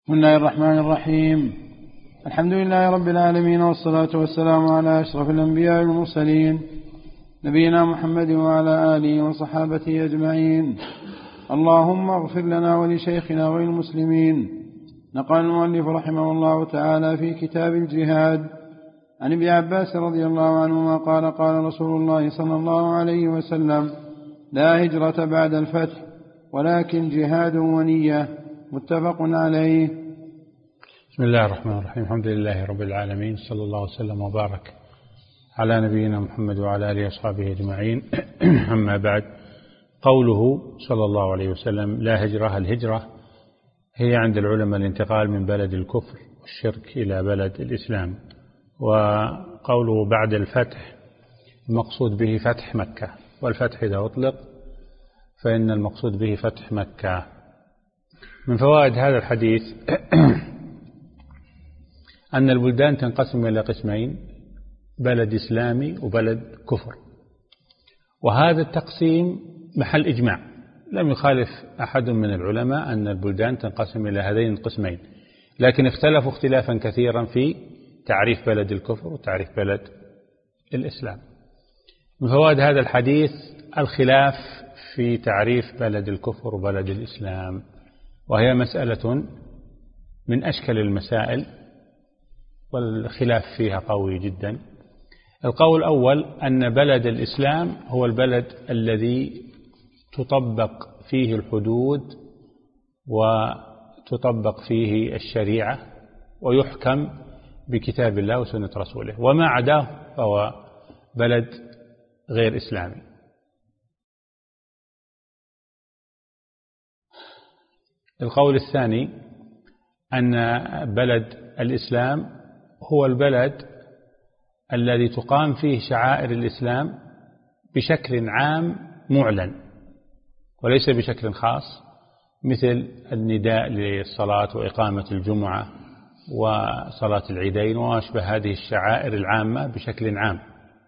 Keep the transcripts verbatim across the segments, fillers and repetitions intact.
بسم الله الرحمن الرحيم. الحمد لله رب العالمين، والصلاة والسلام على أشرف الأنبياء والمرسلين نبينا محمد وعلى آله وصحابته أجمعين. اللهم اغفر لنا ولشيخنا وللمسلمين. نقل المؤلف رحمه الله تعالى في كتاب الجهاد عن ابن عباس رضي الله عنهما قال قال رسول الله صلى الله عليه وسلم: لا هجرة بعد الفتح ولكن جهاد ونية. متفق عليه. بسم الله الرحمن الرحيم. الحمد لله رب العالمين، صلى الله وسلم وبارك على نبينا محمد وعلى آله وصحبه أجمعين. أما بعد، قوله صلى الله عليه وسلم لا هجرة، الهجرة هي عند العلماء الانتقال من بلد الكفر والشرك إلى بلد الإسلام. وقوله بعد الفتح المقصود به فتح مكة، والفتح إذا أطلق فإن المقصود به فتح مكة. من فوائد هذا الحديث أن البلدان تنقسم إلى قسمين: بلد إسلامي وبلد كفر، وهذا التقسيم محل إجماع، لم يخالف أحد من العلماء أن البلدان تنقسم إلى هذين القسمين، لكن اختلفوا اختلافا كثيرا في تعريف بلد الكفر وتعريف بلد الإسلام. من فوائد هذا الحديث الخلاف في تعريف بلد الكفر وبلد الإسلام، وهي مسألة من أشكل المسائل والخلاف فيها قوي جدا. القول الأول أن بلد الإسلام هو البلد الذي تطبق فيه الحدود وتطبق فيه الشريعة ويحكم بكتاب الله وسنة رسوله، وما عداه فهو بلد غير إسلامي. القول الثاني أن بلد الإسلام هو البلد الذي تقام فيه شعائر الإسلام بشكل عام معلن وليس بشكل خاص، مثل النداء للصلاة وإقامة الجمعة وصلاة العيدين وأشبه هذه الشعائر العامة بشكل عام،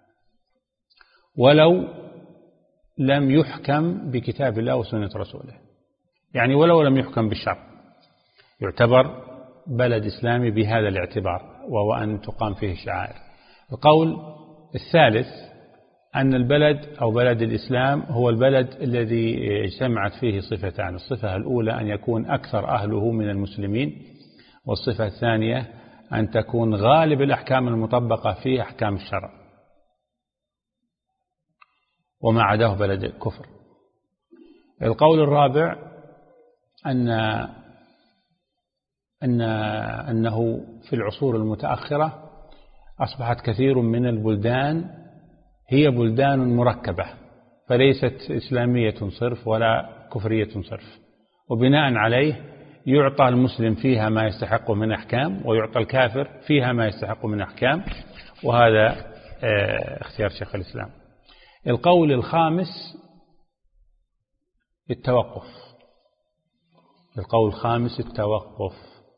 ولو لم يحكم بكتاب الله وسنة رسوله، يعني ولو لم يحكم بالشرع يعتبر بلد إسلامي بهذا الاعتبار، وهو أن تقام فيه الشعائر. القول الثالث أن البلد أو بلد الإسلام هو البلد الذي اجتمعت فيه صفتان: الصفة الأولى أن يكون أكثر أهله من المسلمين، والصفة الثانية أن تكون غالب الأحكام المطبقة فيه أحكام الشرع، وما عداه بلد الكفر. القول الرابع أن أن أنه في العصور المتأخرة أصبحت كثير من البلدان هي بلدان مركبة، فليست إسلامية صرف ولا كفرية صرف، وبناء عليه يعطى المسلم فيها ما يستحق من أحكام ويعطى الكافر فيها ما يستحق من أحكام، وهذا اختيار شيخ الإسلام. القول الخامس التوقف. القول الخامس التوقف.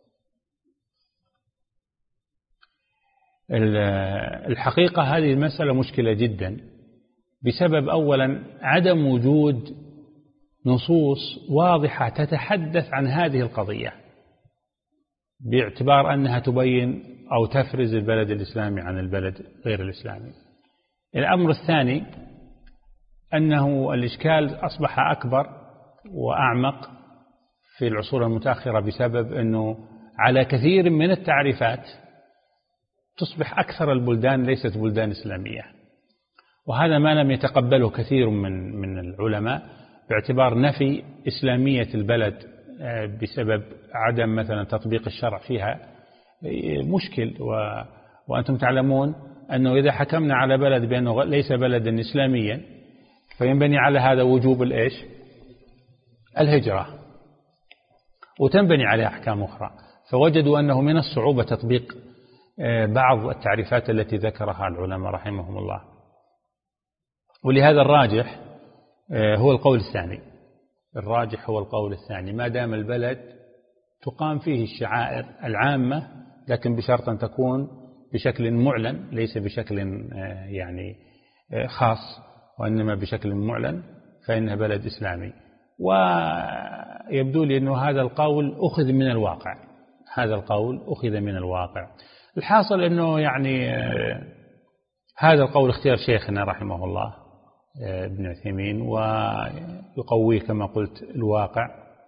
الحقيقة هذه المسألة مشكلة جدا، بسبب أولا عدم وجود نصوص واضحة تتحدث عن هذه القضية، باعتبار أنها تبين أو تفرز البلد الإسلامي عن البلد غير الإسلامي. الأمر الثاني أنه الإشكال أصبح أكبر وأعمق في العصور المتأخرة، بسبب أنه على كثير من التعريفات تصبح أكثر البلدان ليست بلدان إسلامية، وهذا ما لم يتقبله كثير من من العلماء، باعتبار نفي إسلامية البلد بسبب عدم مثلا تطبيق الشرع فيها مشكل. و وأنتم تعلمون أنه إذا حكمنا على بلد بأنه ليس بلدا إسلاميا فينبني على هذا وجوب الإيش؟ الهجرة، وتنبني عليه أحكام أخرى، فوجدوا أنه من الصعوبة تطبيق بعض التعريفات التي ذكرها العلماء رحمهم الله. ولهذا الراجح هو القول الثاني. الراجح هو القول الثاني، ما دام البلد تقام فيه الشعائر العامة، لكن بشرط أن تكون بشكل معلن ليس بشكل يعني خاص، وإنما بشكل معلن، فإنها بلد إسلامي. ويبدو لي أنه هذا القول أخذ من الواقع، هذا القول أخذ من الواقع. الحاصل أنه يعني هذا القول اختيار شيخنا رحمه الله ابن عثيمين، ويقويه كما قلت الواقع،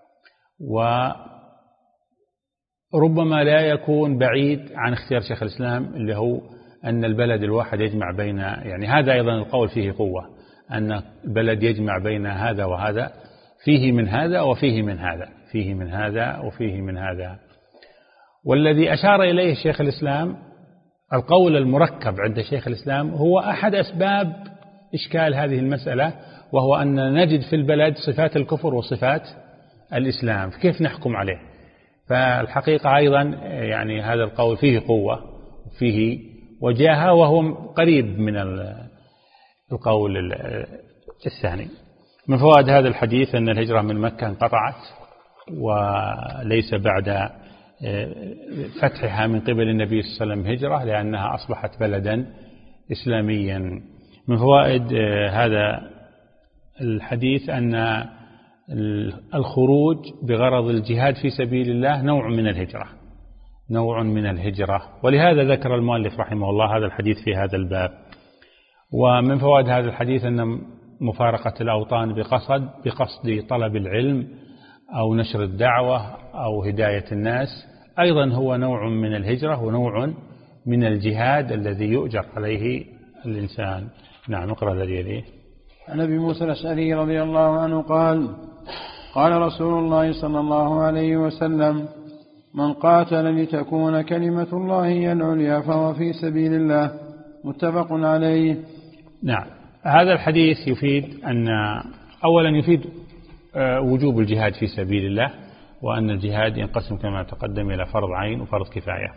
وربما لا يكون بعيد عن اختيار شيخ الإسلام اللي هو أن البلد الواحد يجمع بين، يعني هذا أيضا القول فيه قوة، أن البلد يجمع بين هذا وهذا، فيه من هذا وفيه من هذا، فيه من هذا وفيه من هذا. والذي أشار إليه شيخ الإسلام القول المركب عند شيخ الإسلام هو أحد أسباب إشكال هذه المسألة، وهو أن نجد في البلد صفات الكفر وصفات الإسلام، كيف نحكم عليه؟ فالحقيقة أيضا يعني هذا القول فيه قوة وفيه وجاهة، وهو قريب من القول الثاني. من فوائد هذا الحديث أن الهجرة من مكة انقطعت، وليس بعد فتحها من قبل النبي صلى الله عليه وسلم هجرة، لأنها أصبحت بلدا إسلاميا. من فوائد هذا الحديث أن الخروج بغرض الجهاد في سبيل الله نوع من الهجرة، نوع من الهجرة، ولهذا ذكر المؤلف رحمه الله هذا الحديث في هذا الباب. ومن فوائد هذا الحديث أن مفارقة الأوطان بقصد بقصد طلب العلم أو نشر الدعوة أو هداية الناس أيضا هو نوع من الهجرة ونوع من الجهاد الذي يؤجر عليه الإنسان. نعم، اقرأ الذي يليه. عن أبي موسى الأشعري رضي الله عنه قال: قال رسول الله صلى الله عليه وسلم: من قاتل لتكون كلمة الله هي العليا فهو في سبيل الله. متفق عليه. نعم، هذا الحديث يفيد أن أولا يفيد وجوب الجهاد في سبيل الله، وأن الجهاد ينقسم كما تقدم إلى فرض عين وفرض كفاية.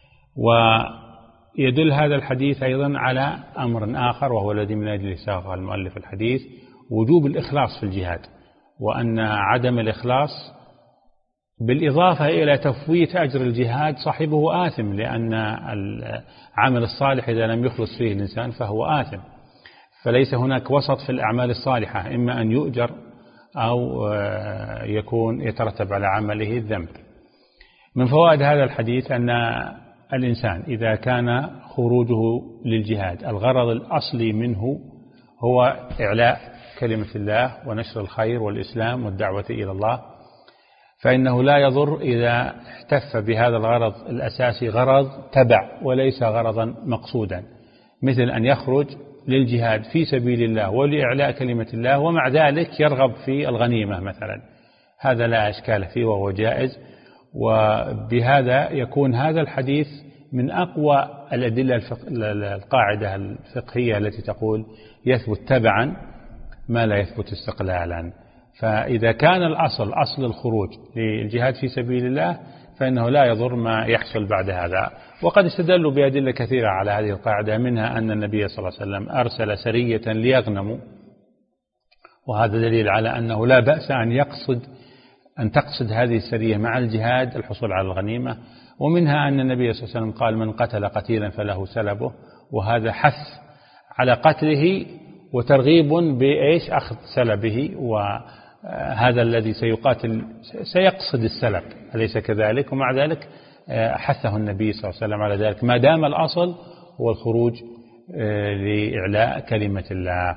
ويدل هذا الحديث أيضا على أمر آخر، وهو الذي من أجله ساق المؤلف الحديث، وجوب الإخلاص في الجهاد، وأن عدم الإخلاص بالإضافة إلى تفويت أجر الجهاد صاحبه آثم، لأن العمل الصالح إذا لم يخلص فيه الإنسان فهو آثم. فليس هناك وسط في الأعمال الصالحة، إما أن يؤجر أو يكون يترتب على عمله الذنب. من فوائد هذا الحديث أن الإنسان إذا كان خروجه للجهاد الغرض الأصلي منه هو إعلاء كلمة الله ونشر الخير والإسلام والدعوة إلى الله، فإنه لا يضر إذا احتف بهذا الغرض الأساسي غرض تبع وليس غرضا مقصودا، مثل أن يخرج للجهاد في سبيل الله ولإعلاء كلمة الله ومع ذلك يرغب في الغنيمة مثلا، هذا لا إشكال فيه وهو جائز. وبهذا يكون هذا الحديث من أقوى الأدلة الفق... القاعدة الفقهية التي تقول يثبت تبعا ما لا يثبت استقلالا. فإذا كان الأصل أصل الخروج للجهاد في سبيل الله فإنه لا يضر ما يحصل بعد هذا. وقد استدلوا بأدلة كثيرة على هذه القاعدة، منها أن النبي صلى الله عليه وسلم أرسل سرية ليغنموا، وهذا دليل على أنه لا بأس أن يقصد أن تقصد هذه السرية مع الجهاد الحصول على الغنيمة. ومنها أن النبي صلى الله عليه وسلم قال: من قتل قتيلا فله سلبه، وهذا حث على قتله وترغيب بإيش أخذ سلبه، وهذا الذي سيقاتل سيقصد السلب، أليس كذلك؟ ومع ذلك حثه النبي صلى الله عليه وسلم على ذلك، ما دام الأصل هو الخروج لإعلاء كلمة الله.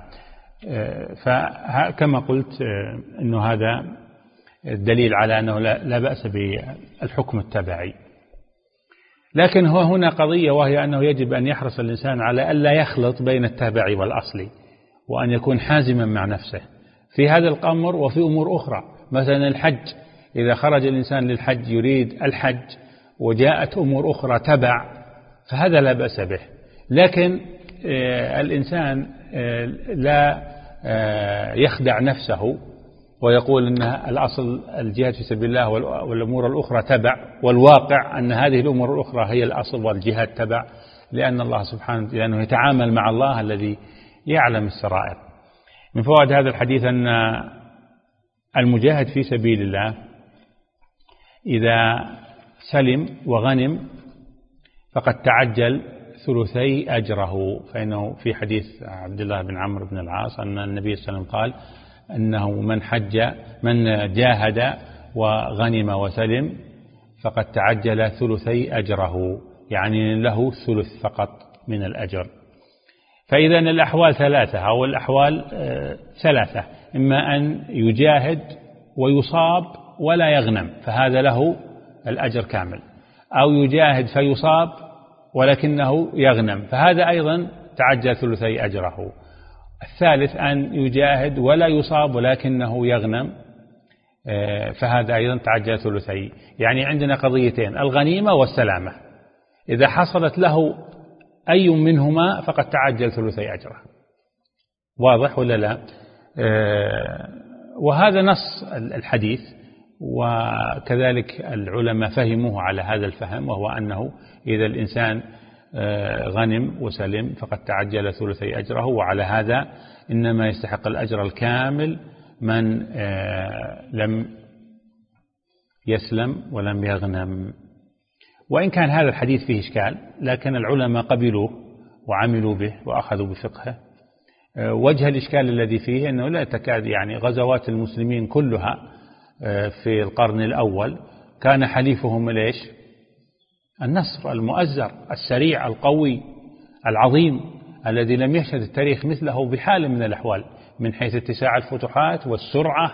فكما قلت أنه هذا الدليل على أنه لا بأس بالحكم التبعي. لكن هو هنا قضية، وهي أنه يجب أن يحرص الإنسان على ألا يخلط بين التابع والأصلي، وأن يكون حازما مع نفسه في هذا الأمر وفي أمور أخرى. مثلا الحج، إذا خرج الإنسان للحج يريد الحج وجاءت أمور أخرى تبع فهذا لا بأس به. لكن الإنسان لا يخدع نفسه ويقول أن الأصل الجهاد في سبيل الله والأمور الأخرى تبع، والواقع أن هذه الأمور الأخرى هي الأصل والجهاد تبع، لأن الله سبحانه لأنه يتعامل مع الله الذي يعلم السرائر. من فوائد هذا الحديث أن المجاهد في سبيل الله إذا سلم وغنم فقد تعجل ثلثي أجره، فإنه في حديث عبد الله بن عمرو بن العاص أن النبي صلى الله عليه وسلم قال أنه من حج من جاهد وغنم وسلم فقد تعجل ثلثي أجره، يعني له ثلث فقط من الأجر. فإذا الأحوال ثلاثة أو الأحوال ثلاثة، إما أن يجاهد ويصاب ولا يغنم فهذا له الأجر كامل، أو يجاهد فيصاب ولكنه يغنم فهذا أيضا تعجل ثلثي أجره. الثالث أن يجاهد ولا يصاب ولكنه يغنم فهذا أيضا تعجل ثلثي. يعني عندنا قضيتين، الغنيمة والسلامة، إذا حصلت له أي منهما فقد تعجل ثلثي أجره. واضح ولا لا؟ وهذا نص الحديث، وكذلك العلماء فهموه على هذا الفهم، وهو أنه إذا الإنسان غنم وسلم فقد تعجل ثلثي أجره، وعلى هذا إنما يستحق الأجر الكامل من لم يسلم ولم يغنم. وإن كان هذا الحديث فيه إشكال لكن العلماء قبلوه وعملوا به وأخذوا بفقهه. وجه الإشكال الذي فيه أنه لا تكاد يعني غزوات المسلمين كلها في القرن الأول كان حليفهم ليش؟ النصر المؤزر السريع القوي العظيم الذي لم يشهد التاريخ مثله بحال من الأحوال، من حيث اتساع الفتوحات والسرعة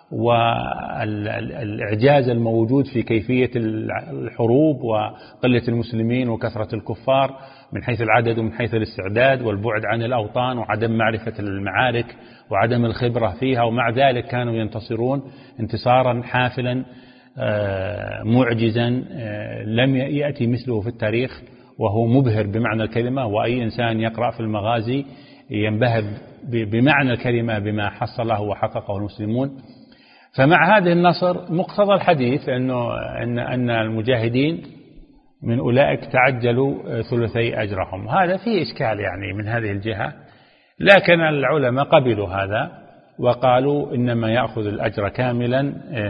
والإعجاز الموجود في كيفية الحروب وقلة المسلمين وكثرة الكفار من حيث العدد ومن حيث الاستعداد والبعد عن الأوطان وعدم معرفة المعارك وعدم الخبرة فيها، ومع ذلك كانوا ينتصرون انتصارا حافلا معجزا لم يأتي مثله في التاريخ، وهو مبهر بمعنى الكلمة. وأي إنسان يقرأ في المغازي ينبهر بمعنى الكلمة بما حصله وحققه المسلمون. فمع هذه النصر مقتضى الحديث أنه أن أن المجاهدين من أولئك تعجلوا ثلثي أجرهم. هذا فيه إشكال يعني من هذه الجهة، لكن العلماء قبلوا هذا وقالوا إنما يأخذ الأجر كاملا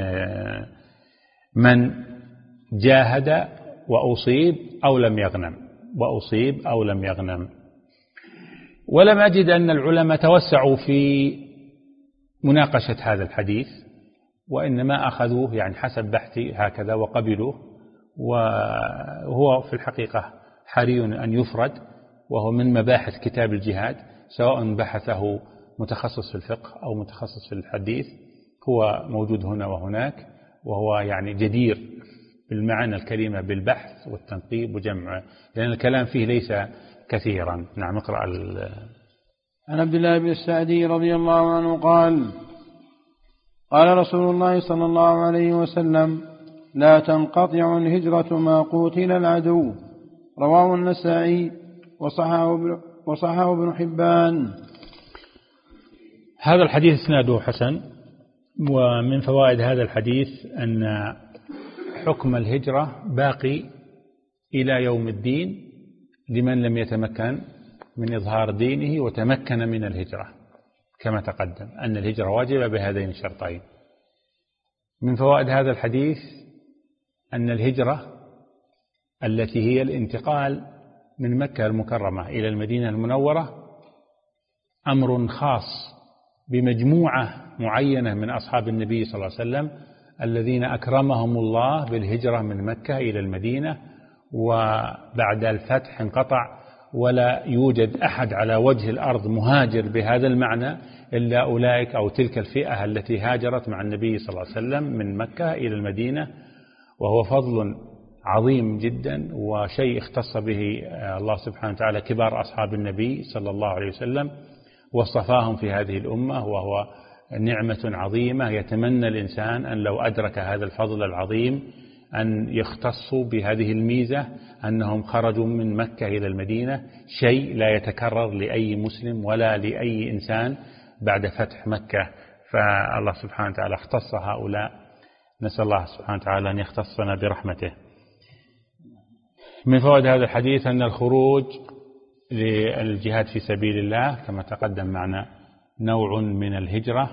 من جاهد وأصيب أو لم يغنم وأصيب أو لم يغنم. ولم أجد أن العلماء توسعوا في مناقشة هذا الحديث، وإنما أخذوه يعني حسب بحثي هكذا وقبلوه، وهو في الحقيقة حري أن يفرد، وهو من مباحث كتاب الجهاد سواء بحثه متخصص في الفقه أو متخصص في الحديث، هو موجود هنا وهناك، وهو يعني جدير بالمعنى الكلمة بالبحث والتنقيب وجمع، لأن الكلام فيه ليس كثيرا. نعم اقرأ. عن عبد الله بن السعدي رضي الله عنه قال: قال رسول الله صلى الله عليه وسلم: لا تنقطع الهجرة ما قوتل العدو. رواه النسائي وصححه ابن حبان. هذا الحديث اسناده حسن. ومن فوائد هذا الحديث أن حكم الهجرة باقي إلى يوم الدين لمن لم يتمكن من إظهار دينه وتمكن من الهجرة، كما تقدم أن الهجرة واجبة بهذين الشرطين. من فوائد هذا الحديث أن الهجرة التي هي الانتقال من مكة المكرمة إلى المدينة المنورة أمر خاص بمجموعة معينة من أصحاب النبي صلى الله عليه وسلم الذين أكرمهم الله بالهجرة من مكة إلى المدينة، وبعد الفتح انقطع ولا يوجد أحد على وجه الأرض مهاجر بهذا المعنى إلا أولئك أو تلك الفئة التي هاجرت مع النبي صلى الله عليه وسلم من مكة إلى المدينة، وهو فضل عظيم جدا وشيء اختص به الله سبحانه وتعالى كبار أصحاب النبي صلى الله عليه وسلم واصطفاهم في هذه الأمة، وهو نعمة عظيمة يتمنى الإنسان أن لو أدرك هذا الفضل العظيم أن يختصوا بهذه الميزة أنهم خرجوا من مكة إلى المدينة، شيء لا يتكرر لأي مسلم ولا لأي إنسان بعد فتح مكة، فالله سبحانه وتعالى اختص هؤلاء. نسأل الله سبحانه وتعالى أن يختصنا برحمته. من فوائد هذا الحديث أن الخروج للجهاد في سبيل الله كما تقدم معنا نوع من الهجرة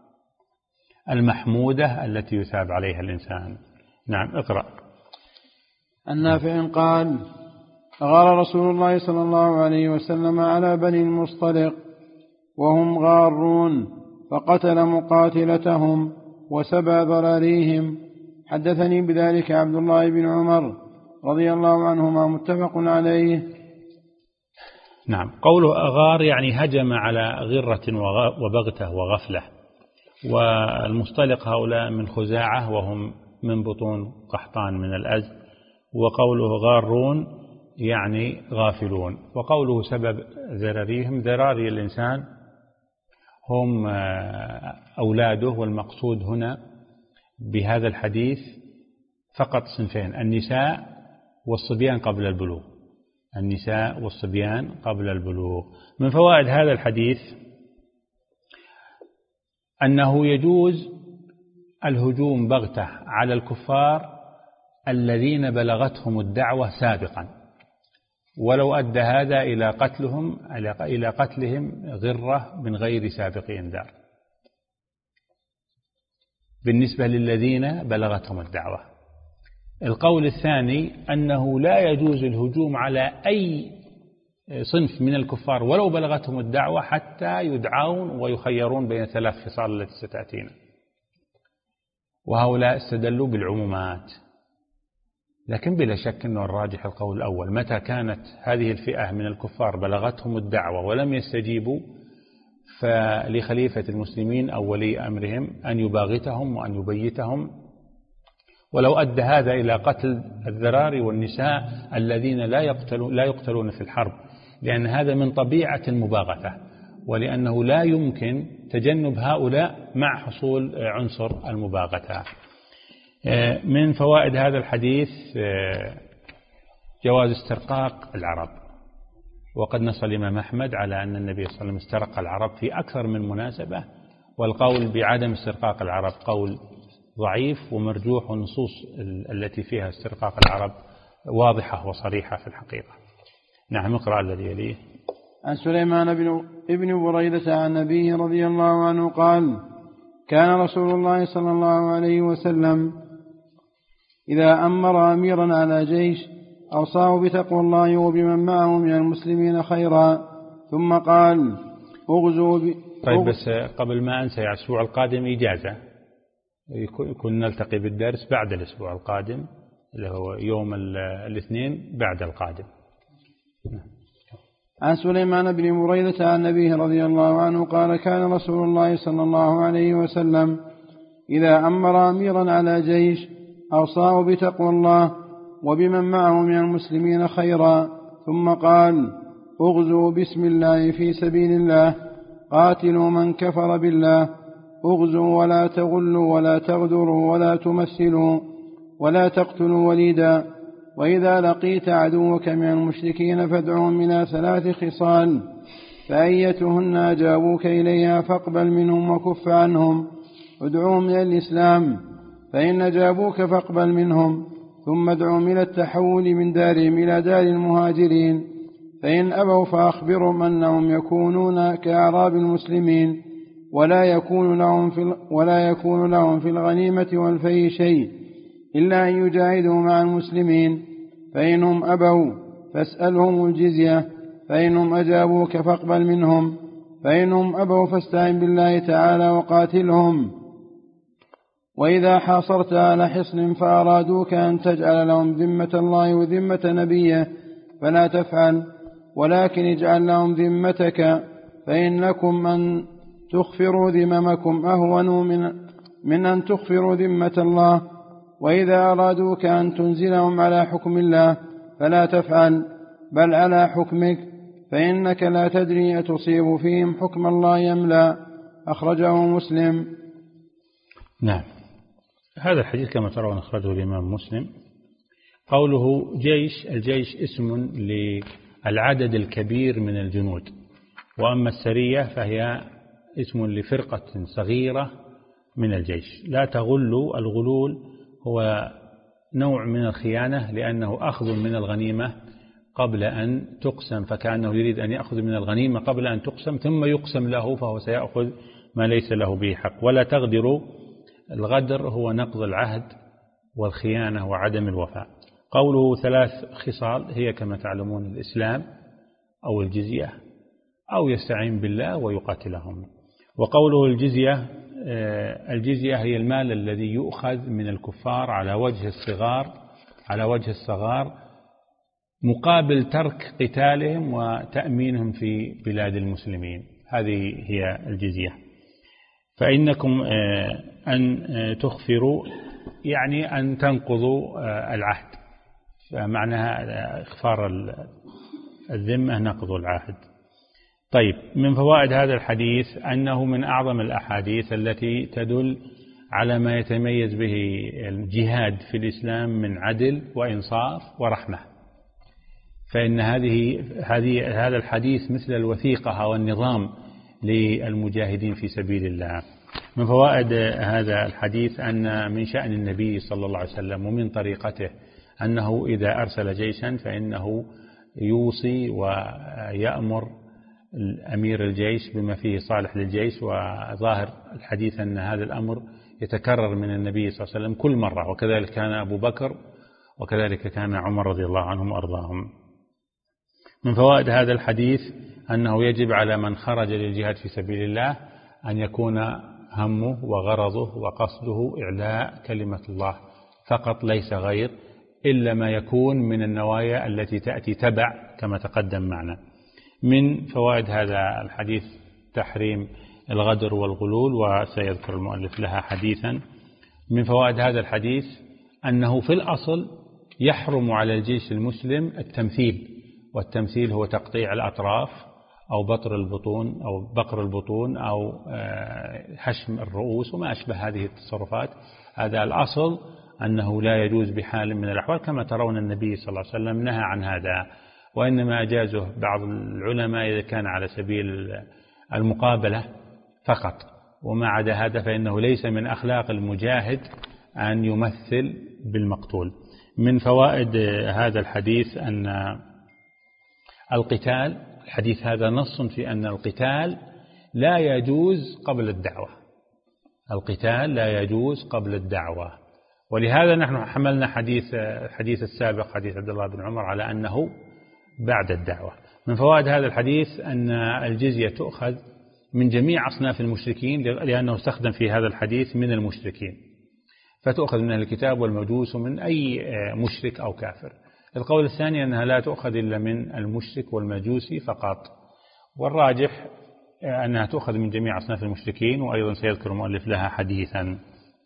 المحمودة التي يثاب عليها الإنسان. نعم اقرأ. النافع قال: غار رسول الله صلى الله عليه وسلم على بني المصطلق وهم غارون، فقتل مقاتلتهم وسبى ذراريهم، حدثني بذلك عبد الله بن عمر رضي الله عنهما متفق عليه. نعم. قوله أغار يعني هجم على غرة وبغتة وغفلة، والمصطلق هؤلاء من خزاعة وهم من بطون قحطان من الأزد. وقوله غارون يعني غافلون. وقوله سبب ذراريهم، ذراري الإنسان هم أولاده، والمقصود هنا بهذا الحديث فقط صنفين: النساء والصبيان قبل البلوغ. النساء والصبيان قبل البلوغ. من فوائد هذا الحديث أنه يجوز الهجوم بغتة على الكفار الذين بلغتهم الدعوة سابقا، ولو أدى هذا إلى قتلهم إلى قتلهم غرة من غير سابق إنذار، بالنسبة للذين بلغتهم الدعوة. القول الثاني أنه لا يجوز الهجوم على أي صنف من الكفار ولو بلغتهم الدعوة حتى يدعون ويخيرون بين ثلاث خصال التي ستأتينا، وهؤلاء استدلوا بالعمومات. لكن بلا شك أنه الراجح القول الأول: متى كانت هذه الفئة من الكفار بلغتهم الدعوة ولم يستجيبوا، فلخليفة المسلمين أو ولي أمرهم أن يباغتهم وأن يبيتهم، ولو أدى هذا إلى قتل الذراري والنساء الذين لا يقتلون, لا يقتلون في الحرب، لأن هذا من طبيعة المباغتة، ولأنه لا يمكن تجنب هؤلاء مع حصول عنصر المباغتة. من فوائد هذا الحديث جواز استرقاق العرب، وقد نص الإمام أحمد على أن النبي صلى الله عليه وسلم استرق العرب في أكثر من مناسبة، والقول بعدم استرقاق العرب قول ضعيف ومرجوح، والنصوص التي فيها استرقاق العرب واضحة وصريحة في الحقيقة. نعم. اقرأ الذي يليه. عن سليمان بن ابن بريدة عن نبيه رضي الله عنه قال: كان رسول الله صلى الله عليه وسلم إذا أمر أميرا على جيش أوصاه بتقوى الله وبمن معه من المسلمين خيرا، ثم قال: اغزوا ب... طيب، بس قبل ما أنسى، الأسبوع القادم إجازة، يكون نلتقي بالدرس بعد الأسبوع القادم اللي هو يوم الاثنين بعد القادم. عن سليمان بن بريدة عن نبيه رضي الله عنه قال: كان رسول الله صلى الله عليه وسلم إذا أمر أميرا على جيش أوصاه بتقوى الله وبمن معه من المسلمين خيرا، ثم قال: اغزوا بسم الله في سبيل الله، قاتلوا من كفر بالله، اغزوا ولا تغلوا ولا تغدروا ولا تمثلوا ولا تقتلوا وليدا، وإذا لقيت عدوك من المشركين فادعهم إلى ثلاث خصال، فأيتهن أجابوك إليها فاقبل منهم وكف عنهم، ادعوهم إلى الإسلام، فإن أجابوك فاقبل منهم، ثم ادعوهم إلى التحول من دارهم إلى دار المهاجرين، فإن أبوا فأخبرهم أنهم يكونون كأعراب المسلمين، ولا يكون لهم في ولا يكون لهم في الغنيمة والفيء شيء إلا أن يجاهدوا مع المسلمين، فإنهم أبوا فاسألهم الجزية، فإنهم أجابوك فاقبل منهم، فإنهم أبوا فاستعن بالله تعالى وقاتلهم. وإذا حاصرت على حصن فأرادوك أن تجعل لهم ذمة الله وذمة نبيه فلا تفعل، ولكن اجعل لهم ذمتك، فإنكم أن تخفروا ذممكم أهون من, من أن تخفروا ذمة الله. وإذا أرادوك أن تنزلهم على حكم الله فلا تفعل، بل على حكمك، فإنك لا تدري أتصيب فيهم حكم الله أم لا. أخرجه مسلم. نعم. هذا الحديث كما ترون أخرجه الإمام مسلم. قوله جيش، الجيش اسم للعدد الكبير من الجنود، وأما السرية فهي اسم لفرقة صغيرة من الجيش. لا تغلوا، الغلول هو نوع من الخيانة، لأنه أخذ من الغنيمة قبل أن تقسم، فكأنه يريد أن يأخذ من الغنيمة قبل أن تقسم ثم يقسم له، فهو سيأخذ ما ليس له به حق. ولا تغدروا، الغدر هو نقض العهد والخيانة وعدم الوفاء. قوله ثلاث خصال هي كما تعلمون الإسلام أو الجزية أو يستعين بالله ويقاتلهم. وقوله الجزية الجزية هي المال الذي يؤخذ من الكفار على وجه الصغار على وجه الصغار مقابل ترك قتالهم وتأمينهم في بلاد المسلمين. هذه هي الجزية. فإنكم أن تخفروا يعني أن تنقضوا العهد، فمعناها إخفار الذمة نقض العهد. طيب، من فوائد هذا الحديث أنه من أعظم الأحاديث التي تدل على ما يتميز به الجهاد في الإسلام من عدل وإنصاف ورحمة، فإن هذه هذه هذا الحديث مثل الوثيقة والنظام للمجاهدين في سبيل الله. من فوائد هذا الحديث أن من شأن النبي صلى الله عليه وسلم ومن طريقته أنه إذا أرسل جيشا فإنه يوصي ويأمر أمير الجيش بما فيه صالح للجيش، وظاهر الحديث أن هذا الأمر يتكرر من النبي صلى الله عليه وسلم كل مرة، وكذلك كان أبو بكر وكذلك كان عمر رضي الله عنهم وأرضاهم. من فوائد هذا الحديث أنه يجب على من خرج للجهاد في سبيل الله أن يكون همه وغرضه وقصده إعلاء كلمة الله فقط، ليس غير، إلا ما يكون من النوايا التي تأتي تبع كما تقدم معنا. من فوائد هذا الحديث تحريم الغدر والغلول، وسيذكر المؤلف لها حديثا. من فوائد هذا الحديث أنه في الأصل يحرم على الجيش المسلم التمثيل، والتمثيل هو تقطيع الأطراف أو بطر البطون أو بقر البطون أو حشم الرؤوس وما أشبه هذه التصرفات. هذا الأصل أنه لا يجوز بحال من الأحوال، كما ترون النبي صلى الله عليه وسلم نهى عن هذا، وإنما أجازه بعض العلماء إذا كان على سبيل المقابلة فقط، وما عدا هذا فإنه ليس من أخلاق المجاهد أن يمثل بالمقتول. من فوائد هذا الحديث أن القتال، الحديث هذا نص في أن القتال لا يجوز قبل الدعوة، القتال لا يجوز قبل الدعوة، ولهذا نحن حملنا حديث الحديث السابق حديث عبد الله بن عمر على أنه بعد الدعوة. من فوائد هذا الحديث أن الجزية تؤخذ من جميع أصناف المشركين، لأنه استخدم في هذا الحديث من المشركين، فتؤخذ من الكتاب والمجوس ومن أي مشرك أو كافر. القول الثاني أنها لا تؤخذ إلا من المشرك والمجوسي فقط، والراجح أنها تؤخذ من جميع أصناف المشركين، وأيضا سيذكر المؤلف لها حديثا.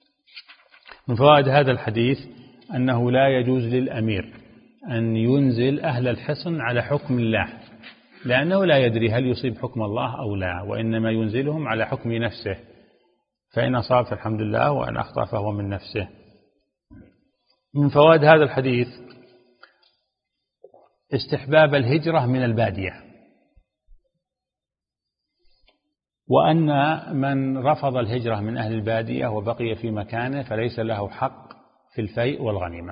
من فوائد هذا الحديث أنه لا يجوز للأمير أن ينزل أهل الحصن على حكم الله، لأنه لا يدري هل يصيب حكم الله أو لا، وإنما ينزلهم على حكم نفسه، فإن أصاب فالحمد لله، وإن أخطأ فهو من نفسه. من فوائد هذا الحديث استحباب الهجرة من البادية، وأن من رفض الهجرة من أهل البادية وبقي في مكانه فليس له حق في الفيء والغنيمة.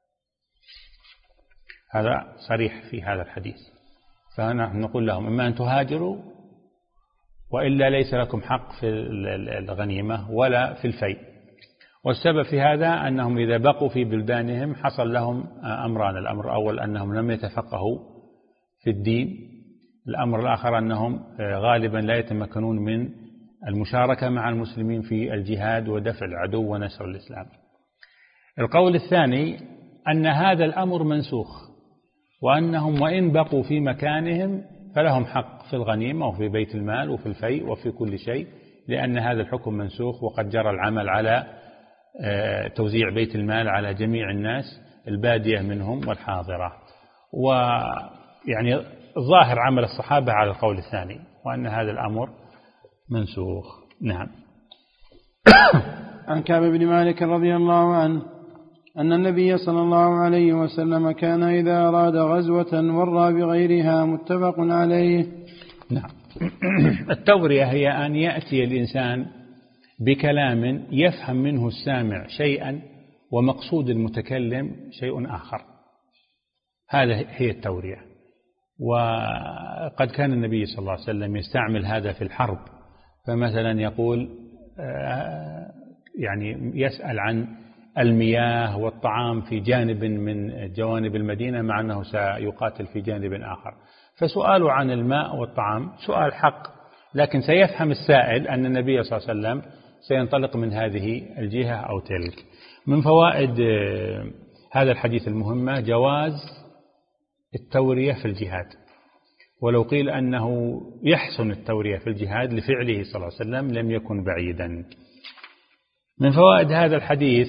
هذا صريح في هذا الحديث، فنحن نقول لهم إما أن تهاجروا وإلا ليس لكم حق في الغنيمة ولا في الفيء. والسبب في هذا أنهم إذا بقوا في بلدانهم حصل لهم أمران: الأمر الأول أنهم لم يتفقهوا في الدين، الأمر الآخر أنهم غالبا لا يتمكنون من المشاركة مع المسلمين في الجهاد ودفع العدو ونشر الإسلام. القول الثاني أن هذا الأمر منسوخ، وأنهم وإن بقوا في مكانهم فلهم حق في الغنيمة وفي بيت المال وفي الفيء وفي كل شيء، لأن هذا الحكم منسوخ، وقد جرى العمل على توزيع بيت المال على جميع الناس البادية منهم والحاضرة. ويعني ظاهر عمل الصحابة على القول الثاني، وأن هذا الأمر منسوخ. نعم. عن كعب بن مالك رضي الله عنه أن النبي صلى الله عليه وسلم كان إذا أراد غزوة ورى بغيرها، متفق عليه. نعم. التورية هي أن يأتي الإنسان بكلام يفهم منه السامع شيئا ومقصود المتكلم شيء آخر، هذا هي التورية. وقد كان النبي صلى الله عليه وسلم يستعمل هذا في الحرب، فمثلا يقول يعني يسأل عن المياه والطعام في جانب من جوانب المدينة مع أنه سيقاتل في جانب آخر، فسؤاله عن الماء والطعام سؤال حق، لكن سيفهم السائل أن النبي صلى الله عليه وسلم سينطلق من هذه الجهة أو تلك. من فوائد هذا الحديث المهمة جواز التورية في الجهاد، ولو قيل أنه يحسن التورية في الجهاد لفعله صلى الله عليه وسلم لم يكن بعيدا. من فوائد هذا الحديث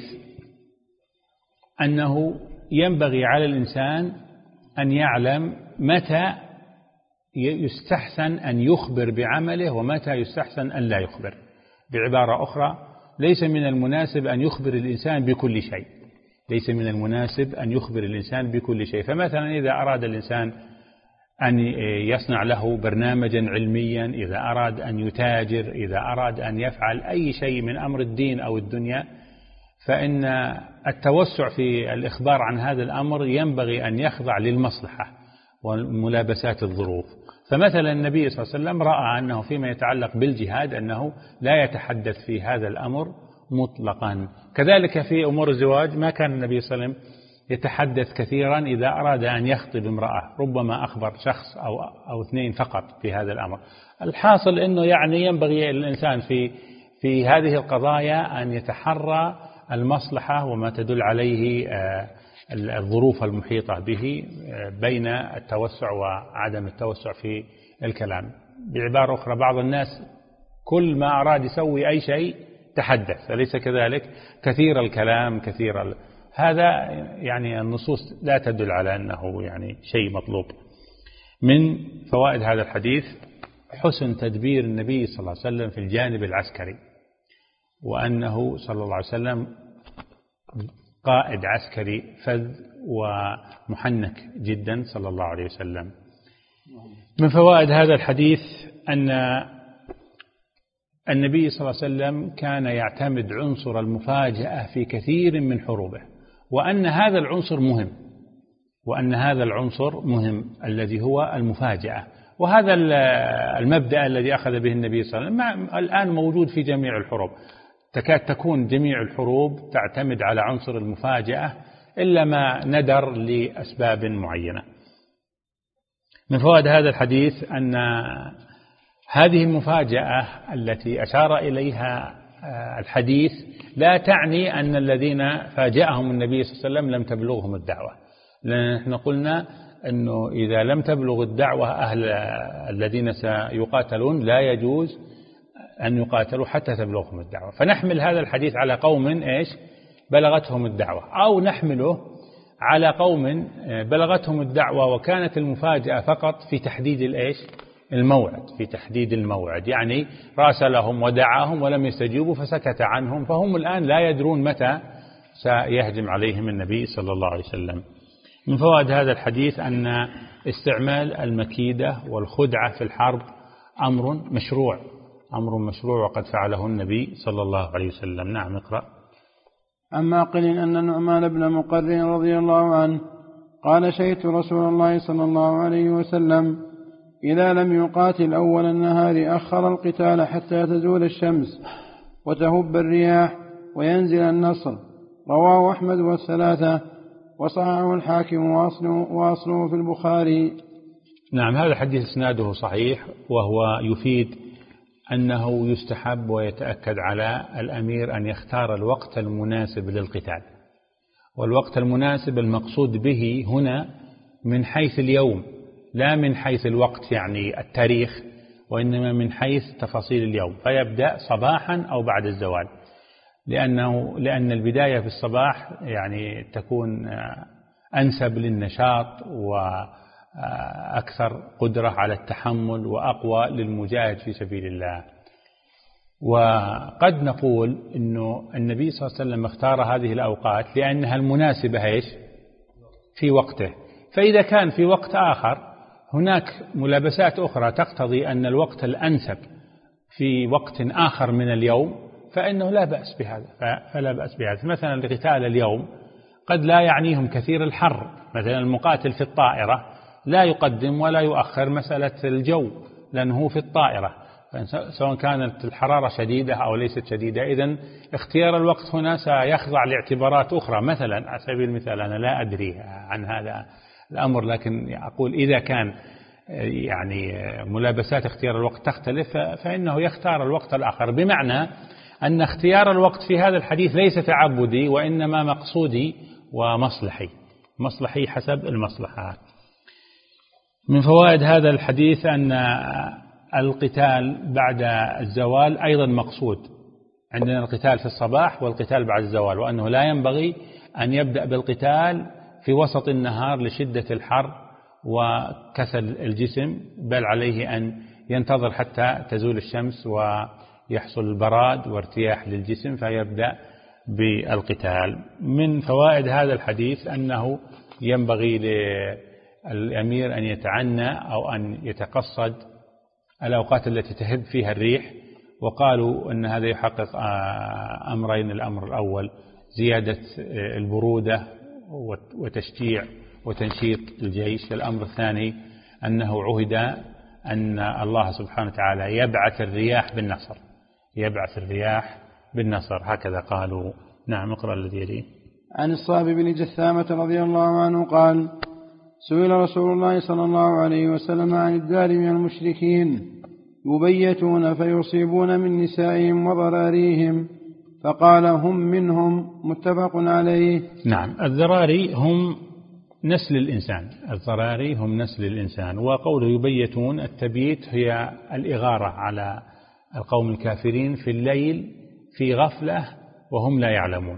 أنه ينبغي على الإنسان أن يعلم متى يستحسن أن يخبر بعمله ومتى يستحسن أن لا يخبر. بعبارة أخرى، ليس من المناسب أن يخبر الإنسان بكل شيء، ليس من المناسب أن يخبر الإنسان بكل شيء. فمثلا إذا أراد الإنسان أن يصنع له برنامجا علميا، إذا أراد أن يتاجر، إذا أراد أن يفعل أي شيء من أمر الدين أو الدنيا، فإن التوسع في الإخبار عن هذا الأمر ينبغي أن يخضع للمصلحة وملابسات الظروف. فمثلا النبي صلى الله عليه وسلم رأى أنه فيما يتعلق بالجهاد أنه لا يتحدث في هذا الأمر مطلقا. كذلك في أمور الزواج ما كان النبي صلى الله عليه وسلم يتحدث كثيرا إذا أراد أن يخطب امرأة، ربما أخبر شخص أو أو اثنين فقط في هذا الأمر. الحاصل أنه يعني ينبغي الإنسان في في هذه القضايا أن يتحرى المصلحة وما تدل عليه الظروف المحيطة به بين التوسع وعدم التوسع في الكلام. بعبارة أخرى، بعض الناس كل ما أراد يسوي أي شيء تحدث، أليس كذلك؟ كثير الكلام كثير ال... هذا يعني النصوص لا تدل على أنه يعني شيء مطلوب. من فوائد هذا الحديث حسن تدبير النبي صلى الله عليه وسلم في الجانب العسكري، وأنه صلى الله عليه وسلم قائد عسكري فذ ومحنك جدا صلى الله عليه وسلم. من فوائد هذا الحديث أن النبي صلى الله عليه وسلم كان يعتمد عنصر المفاجأة في كثير من حروبه، وأن هذا العنصر مهم، وأن هذا العنصر مهم الذي هو المفاجأة. وهذا المبدأ الذي أخذ به النبي صلى الله عليه وسلم الآن موجود في جميع الحروب. تكاد تكون جميع الحروب تعتمد على عنصر المفاجأة إلا ما ندر لأسباب معينة. من فوائد هذا الحديث أن هذه المفاجأة التي أشار إليها الحديث لا تعني أن الذين فاجأهم النبي صلى الله عليه وسلم لم تبلغهم الدعوة، لأن نحن قلنا أنه إذا لم تبلغ الدعوة أهل الذين سيقاتلون لا يجوز أن يقاتلوا حتى تبلغهم الدعوة. فنحمل هذا الحديث على قوم إيش بلغتهم الدعوة، أو نحمله على قوم بلغتهم الدعوة وكانت المفاجأة فقط في تحديد الإيش الموعد، في تحديد الموعد، يعني راسلهم ودعاهم ولم يستجيبوا فسكت عنهم، فهم الآن لا يدرون متى سيهجم عليهم النبي صلى الله عليه وسلم. من فوائد هذا الحديث أن استعمال المكيدة والخدعة في الحرب أمر مشروع، أمر مشروع وقد فعله النبي صلى الله عليه وسلم. نعم اقرأ. أما قل أن النعمان بن مقرن رضي الله عنه قال شهدت رسول الله صلى الله عليه وسلم إذا لم يقاتل أول النهار أخر القتال حتى تزول الشمس وتهب الرياح وينزل النصر. رواه أحمد والثلاثة وصححه الحاكم وأصله في البخاري. نعم، هذا الحديث اسناده صحيح، وهو يفيد أنه يستحب ويتأكد على الأمير أن يختار الوقت المناسب للقتال. والوقت المناسب المقصود به هنا من حيث اليوم، لا من حيث الوقت يعني التاريخ، وإنما من حيث تفاصيل اليوم، فيبدأ صباحا أو بعد الزوال، لأنه لأن البداية في الصباح يعني تكون أنسب للنشاط وأكثر قدرة على التحمل وأقوى للمجاهد في سبيل الله. وقد نقول إنه النبي صلى الله عليه وسلم اختار هذه الأوقات لأنها المناسبة إيش في وقته، فإذا كان في وقت آخر هناك ملابسات أخرى تقتضي أن الوقت الأنسب في وقت آخر من اليوم فإنه لا بأس بهذا، فلا بأس بهذا. مثلا القتال اليوم قد لا يعنيهم كثير الحر، مثلا المقاتل في الطائرة لا يقدم ولا يؤخر مسألة الجو لأنه في الطائرة، سواء كانت الحرارة شديدة أو ليست شديدة. إذن اختيار الوقت هنا سيخضع لاعتبارات أخرى. مثلا على سبيل المثال أنا لا أدري عن هذا الأمر، لكن أقول إذا كان يعني ملابسات اختيار الوقت تختلف فإنه يختار الوقت الآخر، بمعنى أن اختيار الوقت في هذا الحديث ليس تعبدي وإنما مقصودي ومصلحي، مصلحي حسب المصلحة. من فوائد هذا الحديث أن القتال بعد الزوال أيضا مقصود، عندنا القتال في الصباح والقتال بعد الزوال، وأنه لا ينبغي أن يبدأ بالقتال في وسط النهار لشدة الحر وكسل الجسم، بل عليه أن ينتظر حتى تزول الشمس ويحصل البراد وارتياح للجسم فيبدأ بالقتال. من فوائد هذا الحديث أنه ينبغي للأمير أن يتعنى أو أن يتقصد الأوقات التي تهب فيها الريح، وقالوا أن هذا يحقق أمرين: الأمر الأول زيادة البرودة وتشجيع وتنشيط الجيش، الأمر الثاني أنه عهد أن الله سبحانه وتعالى يبعث الرياح بالنصر، يبعث الرياح بالنصر، هكذا قالوا. نعم، اقرأ الذي يليه. عن الصائب بن جثامة رضي الله عنه قال: سئل رسول الله صلى الله عليه وسلم عن الدار من المشركين يبيتون فيصيبون من نسائهم وضراريهم، فقال: هم منهم، متفق عليه. نعم، الذراري هم نسل الإنسان، الذراري هم نسل الإنسان. وقوله يبيتون، التبييت هي الإغارة على القوم الكافرين في الليل في غفلة وهم لا يعلمون.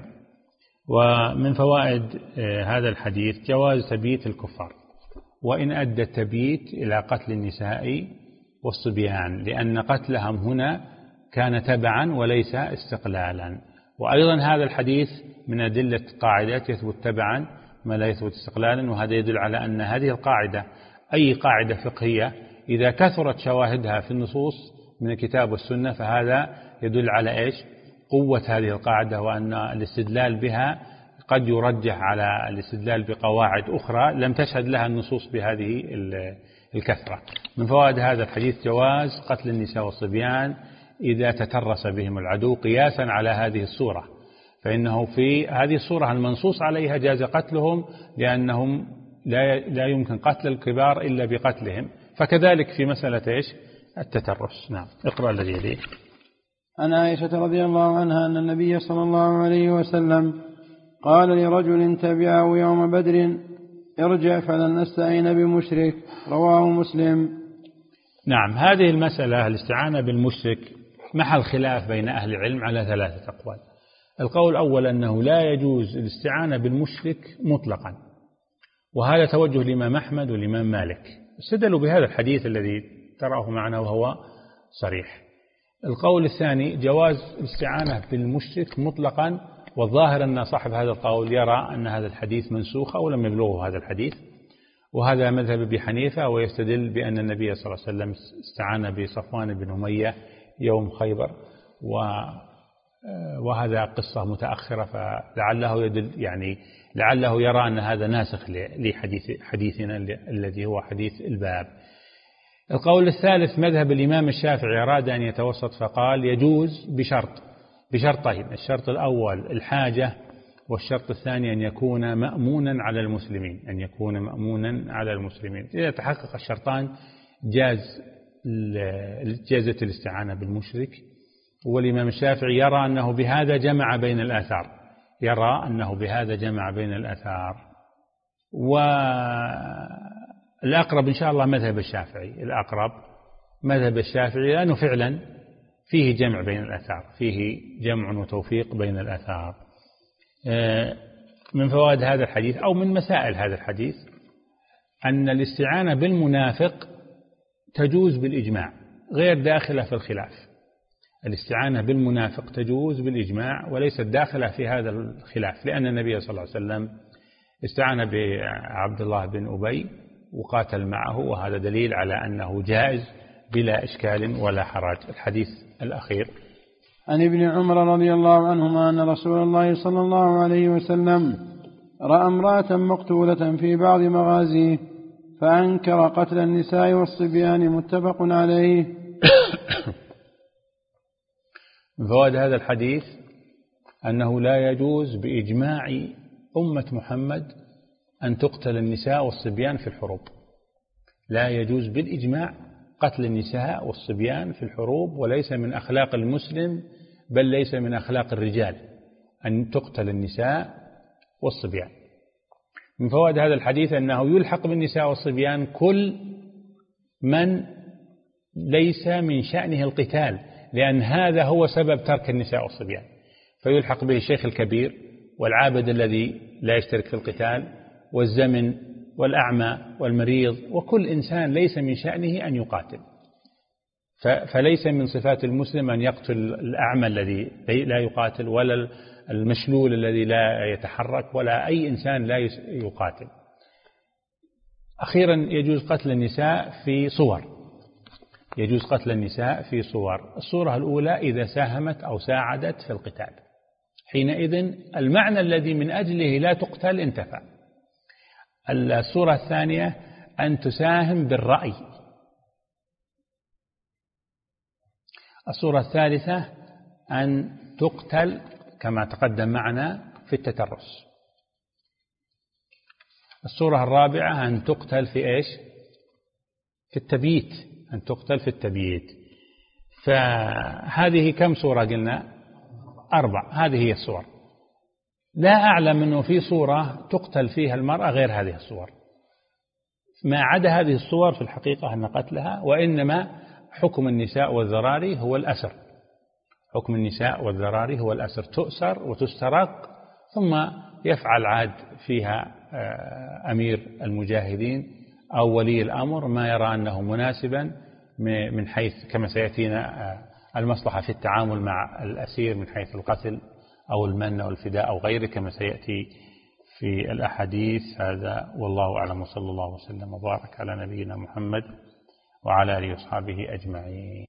ومن فوائد هذا الحديث جواز تبييت الكفار، وإن أدى التبييت إلى قتل النساء والصبيان، لأن قتلهم هنا كان تبعا وليس استقلالا. وأيضا هذا الحديث من أدلة قاعدات يثبت تبعا ما لا يثبت استقلالا، وهذا يدل على أن هذه القاعدة أي قاعدة فقهية إذا كثرت شواهدها في النصوص من الكتاب والسنة فهذا يدل على إيش؟ قوة هذه القاعدة، وأن الاستدلال بها قد يرجح على الاستدلال بقواعد أخرى لم تشهد لها النصوص بهذه الكثرة. من فوائد هذا الحديث جواز قتل النساء والصبيان إذا تترس بهم العدو قياسا على هذه الصورة، فإنه في هذه الصورة المنصوص عليها جاز قتلهم لأنهم لا لا يمكن قتل الكبار إلا بقتلهم، فكذلك في مسألة إيش؟ التترس. نعم، اقرأ الذي يليه. عن عائشة رضي الله عنها أن النبي صلى الله عليه وسلم قال لرجل تبعه يوم بدر: ارجع فلن نستعين بمشرك، رواه مسلم. نعم، هذه المسألة الاستعانة بالمشرك محل خلاف بين أهل العلم على ثلاثة أقوال. القول الأول أنه لا يجوز الاستعانة بالمشرك مطلقا، وهذا توجه الإمام أحمد والإمام مالك، استدلوا بهذا الحديث الذي تراه معنا وهو صريح. القول الثاني جواز الاستعانة بالمشرك مطلقا، والظاهر أن صاحب هذا القول يرى أن هذا الحديث منسوخ أو لم يبلغه هذا الحديث، وهذا مذهب أبي حنيفة، ويستدل بأن النبي صلى الله عليه وسلم استعان بصفوان بن أمية يوم خيبر، وهذا قصة متأخرة، فلعله يدل يعني لعله يرى أن هذا ناسخ لحديث حديثنا الذي هو حديث الباب. القول الثالث مذهب الإمام الشافعي، أراد أن يتوسط فقال يجوز بشرط بشرطين: الشرط الأول الحاجة، والشرط الثاني أن يكون مأمونا على المسلمين، أن يكون مأمونا على المسلمين. إذا تحقق الشرطان جاز جازت الاستعانة بالمشرك. والإمام الشافعي يرى أنه بهذا جمع بين الآثار، يرى أنه بهذا جمع بين الآثار. والأقرب إن شاء الله مذهب الشافعي، الأقرب مذهب الشافعي، لأنه فعلا فيه جمع بين الآثار، فيه جمع وتوفيق بين الآثار. من فوائد هذا الحديث أو من مسائل هذا الحديث أن الاستعانة بالمنافق تجوز بالإجماع غير داخلة في الخلاف. الاستعانة بالمنافق تجوز بالإجماع وليست داخلة في هذا الخلاف، لأن النبي صلى الله عليه وسلم استعان بعبد الله بن أبي وقاتل معه، وهذا دليل على أنه جائز بلا إشكال ولا حرج. الحديث الأخير عن ابن عمر رضي الله عنهما أن رسول الله صلى الله عليه وسلم رأى امرأة مقتولة في بعض مغازيه فأنكر قتل النساء والصبيان، متفق عليه. من فوائد هذا الحديث أنه لا يجوز بإجماع أمة محمد أن تقتل النساء والصبيان في الحروب، لا يجوز بالإجماع قتل النساء والصبيان في الحروب، وليس من أخلاق المسلم بل ليس من أخلاق الرجال أن تقتل النساء والصبيان. من فوائد هذا الحديث أنه يلحق بالنساء والصبيان كل من ليس من شأنه القتال، لأن هذا هو سبب ترك النساء والصبيان، فيلحق به الشيخ الكبير والعابد الذي لا يشترك في القتال والزمن والأعمى والمريض، وكل إنسان ليس من شأنه أن يقاتل. فليس من صفات المسلم أن يقتل الأعمى الذي لا يقاتل، ولا المشلول الذي لا يتحرك، ولا أي إنسان لا يقاتل. أخيرا يجوز قتل النساء في صور، يجوز قتل النساء في صور. الصورة الأولى إذا ساهمت أو ساعدت في القتال، حينئذ المعنى الذي من أجله لا تقتل انتفى. الصورة الثانية أن تساهم بالرأي. الصورة الثالثة أن تقتل كما تقدم معنا في التترس. الصورة الرابعة أن تقتل في إيش؟ في التبييت، أن تقتل في التبييت. فهذه كم صورة قلنا؟ أربع. هذه هي الصور. لا أعلم أنه في صورة تقتل فيها المرأة غير هذه الصور. ما عدا هذه الصور في الحقيقة أن قتلها، وإنما حكم النساء والذراري هو الأسر. حكم النساء والذراري هو الأسر، تؤسر وتسترق، ثم يفعل عاد فيها أمير المجاهدين أو ولي الأمر ما يرى أنه مناسبا من حيث كما سيأتينا المصلحة في التعامل مع الأسير من حيث القتل أو المن أو الفداء أو غيره كما سيأتي في الأحاديث. هذا والله أعلم، وصلى الله وسلم وبارك على نبينا محمد وعلى آله وصحبه أجمعين.